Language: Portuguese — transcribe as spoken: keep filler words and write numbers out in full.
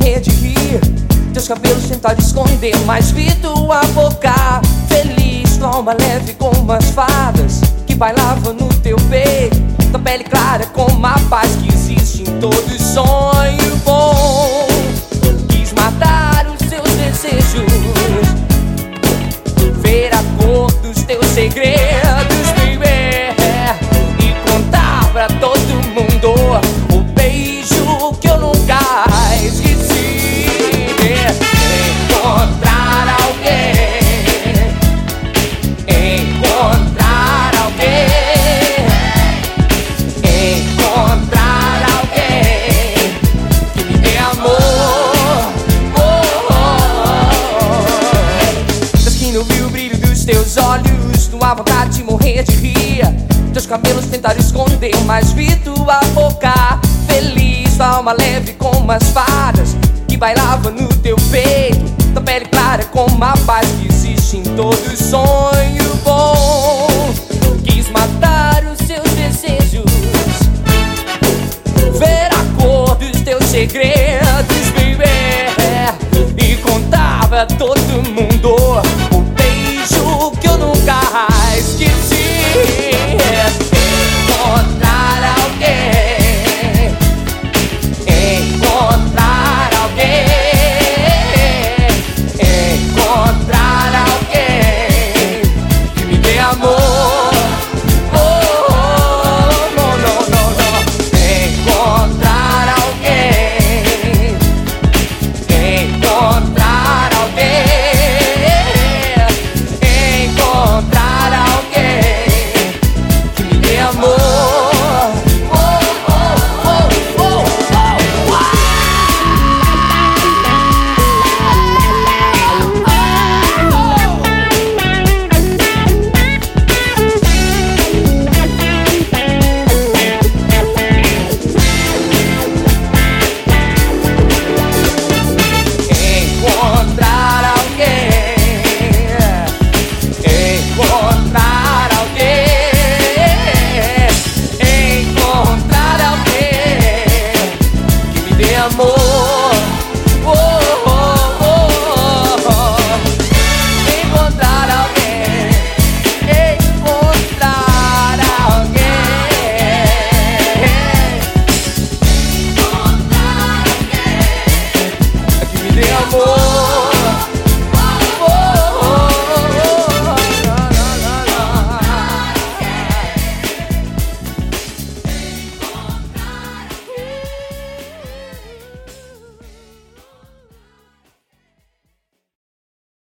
morrer de rir. Teus cabelos tentaram esconder, mas vi tua boca feliz, tua alma leve como as fadas que bailavam no teu peito. Tua pele clara como a paz que existe em todo sonho bom. Quis matar os seus desejos, ver a cor dos teus segredos, baby, e contar pra todo mundo o beijo que eu nunca esqueci. Encontrar alguém, encontrar alguém, encontrar alguém que me dê amor. Oh, oh, oh. Das que não vi o brilho dos teus olhos, tua vontade de morrer de rir. Teus cabelos tentaram esconder, mas vi tua boca feliz, tua alma leve como as fadas que bailava no teu peito. Tua pele clara como a paz que existe em todos os sonhos.